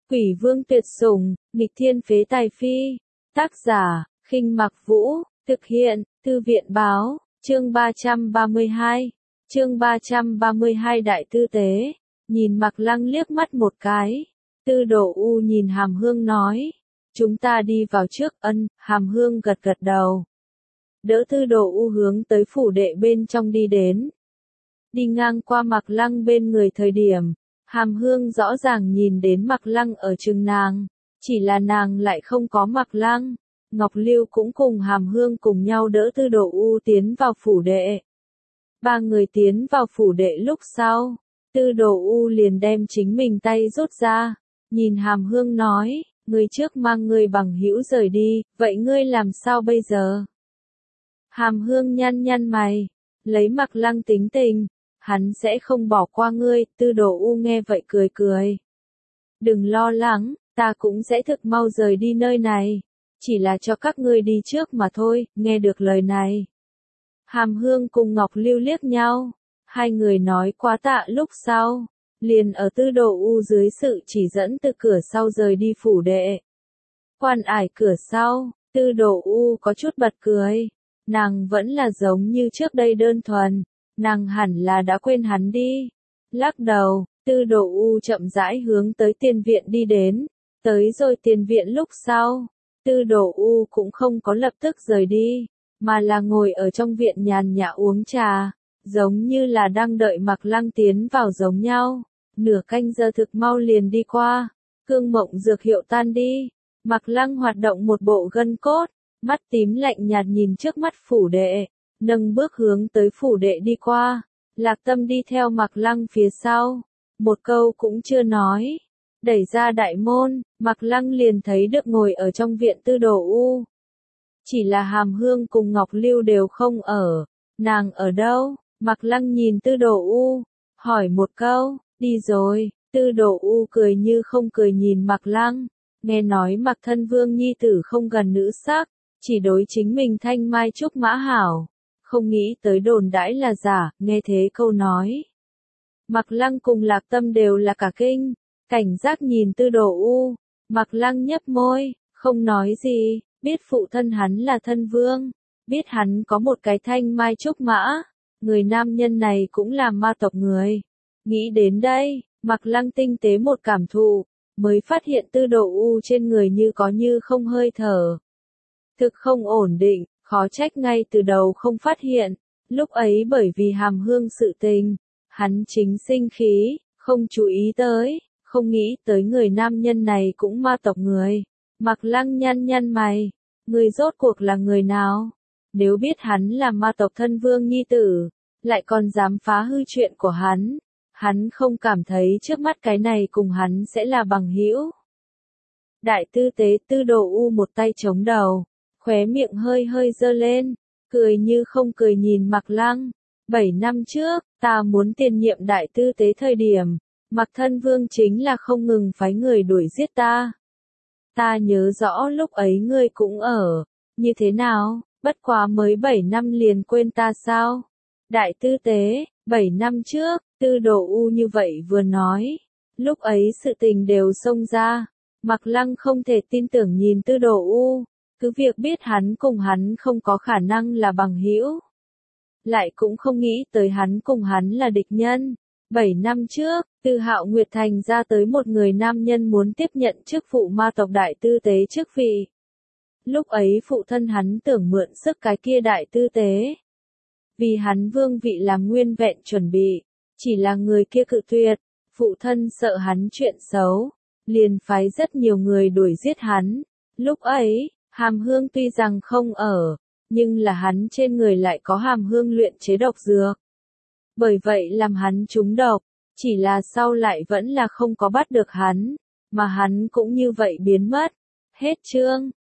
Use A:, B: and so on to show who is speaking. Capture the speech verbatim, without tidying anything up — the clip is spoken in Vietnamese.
A: Quỷ vương tuyệt sủng, nghịch thiên phế tài phi. Tác giả, Khinh Mặc Vũ, thực hiện, Thư viện báo, chương ba trăm ba mươi hai. Chương ba trăm ba mươi hai Đại tư tế, nhìn Mạc Lăng liếc mắt một cái. Tư Đồ U nhìn Hàm Hương nói, chúng ta đi vào trước. Ân, Hàm Hương gật gật đầu. Đỡ Tư Đồ U hướng tới phủ đệ bên trong đi đến. Đi ngang qua Mạc Lăng bên người thời điểm, Hàm Hương rõ ràng nhìn đến Mạc Lăng ở chừng nàng, chỉ là nàng lại không có Mạc Lăng. Ngọc Lưu cũng cùng Hàm Hương cùng nhau đỡ Tư Đồ U tiến vào phủ đệ. Ba người tiến vào phủ đệ lúc sau, Tư Đồ U liền đem chính mình tay rút ra, nhìn Hàm Hương nói, người trước mang người bằng hữu rời đi, vậy ngươi làm sao bây giờ? Hàm Hương nhăn nhăn mày, lấy Mạc Lăng tính tình, hắn sẽ không bỏ qua ngươi. Tư Đồ U nghe vậy cười cười. Đừng lo lắng, ta cũng sẽ thực mau rời đi nơi này, chỉ là cho các ngươi đi trước mà thôi. Nghe được lời này, Hàm Hương cùng Ngọc Lưu liếc nhau, hai người nói quá tạ lúc sau, liền ở Tư Đồ U dưới sự chỉ dẫn từ cửa sau rời đi phủ đệ. Quan ải cửa sau, Tư Đồ U có chút bật cười, nàng vẫn là giống như trước đây đơn thuần, nàng hẳn là đã quên hắn đi. Lắc đầu, Tư Đồ U chậm rãi hướng tới tiền viện đi đến, tới rồi tiền viện lúc sau, Tư Đồ U cũng không có lập tức rời đi, mà là ngồi ở trong viện nhàn nhã uống trà, giống như là đang đợi Mạc Lăng tiến vào giống nhau. Nửa canh giờ thực mau liền đi qua, cương mộng dược hiệu tan đi, Mạc Lăng hoạt động một bộ gân cốt, mắt tím lạnh nhạt nhìn trước mắt phủ đệ, nâng bước hướng tới phủ đệ đi qua. Lạc Tâm đi theo Mạc Lăng phía sau, một câu cũng chưa nói. Đẩy ra đại môn, Mạc Lăng liền thấy được ngồi ở trong viện Tư Đồ U. Chỉ là Hàm Hương cùng Ngọc Lưu đều không ở. Nàng ở đâu? Mạc Lăng nhìn Tư Đồ U, hỏi một câu. Đi rồi. Tư Đồ U cười như không cười nhìn Mạc Lăng. Nghe nói Mạc Thân Vương nhi tử không gần nữ sắc, chỉ đối chính mình thanh mai trúc mã hảo. Không nghĩ tới đồn đãi là giả. Nghe thế câu nói, Mạc Lăng cùng Lạc Tâm đều là cả kinh, cảnh giác nhìn Tư Đồ U. Mạc Lăng nhấp môi, không nói gì. Biết phụ thân hắn là thân vương, biết hắn có một cái thanh mai trúc mã, người nam nhân này cũng là ma tộc người. Nghĩ đến đây, Mạc Lăng tinh tế một cảm thụ, mới phát hiện Tư Đồ U trên người như có như không hơi thở. Thực không ổn định, khó trách ngay từ đầu không phát hiện, lúc ấy bởi vì Hàm Hương sự tình, hắn chính sinh khí, không chú ý tới, không nghĩ tới người nam nhân này cũng ma tộc người. Mạc Lăng nhăn nhăn mày, người rốt cuộc là người nào? Nếu biết hắn là ma tộc thân vương nhi tử, lại còn dám phá hư chuyện của hắn, hắn không cảm thấy trước mắt cái này cùng hắn sẽ là bằng hữu. Đại tư tế. Tư Đồ U một tay chống đầu, khóe miệng hơi hơi dơ lên, cười như không cười nhìn Mạc Lăng. Bảy năm trước, ta muốn tiền nhiệm đại tư tế thời điểm, Mạc Thân Vương chính là không ngừng phái người đuổi giết ta. Ta nhớ rõ lúc ấy ngươi cũng ở, như thế nào, bất quá mới bảy năm liền quên ta sao? Đại tư tế, bảy năm trước, Tư Đồ U như vậy vừa nói, lúc ấy sự tình đều xông ra. Mạc Lăng không thể tin tưởng nhìn Tư Đồ U, cứ việc biết hắn cùng hắn không có khả năng là bằng hữu, lại cũng không nghĩ tới hắn cùng hắn là địch nhân. Bảy năm trước, từ Hạo Nguyệt Thành ra tới một người nam nhân muốn tiếp nhận chức vụ ma tộc đại tư tế chức vị. Lúc ấy phụ thân hắn tưởng mượn sức cái kia đại tư tế, vì hắn vương vị làm nguyên vẹn chuẩn bị, chỉ là người kia cự tuyệt. Phụ thân sợ hắn chuyện xấu, liền phái rất nhiều người đuổi giết hắn. Lúc ấy, Hàm Hương tuy rằng không ở, nhưng là hắn trên người lại có Hàm Hương luyện chế độc dược. Bởi vậy làm hắn trúng độc, chỉ là sau lại vẫn là không có bắt được hắn, mà hắn cũng như vậy biến mất. Hết chương.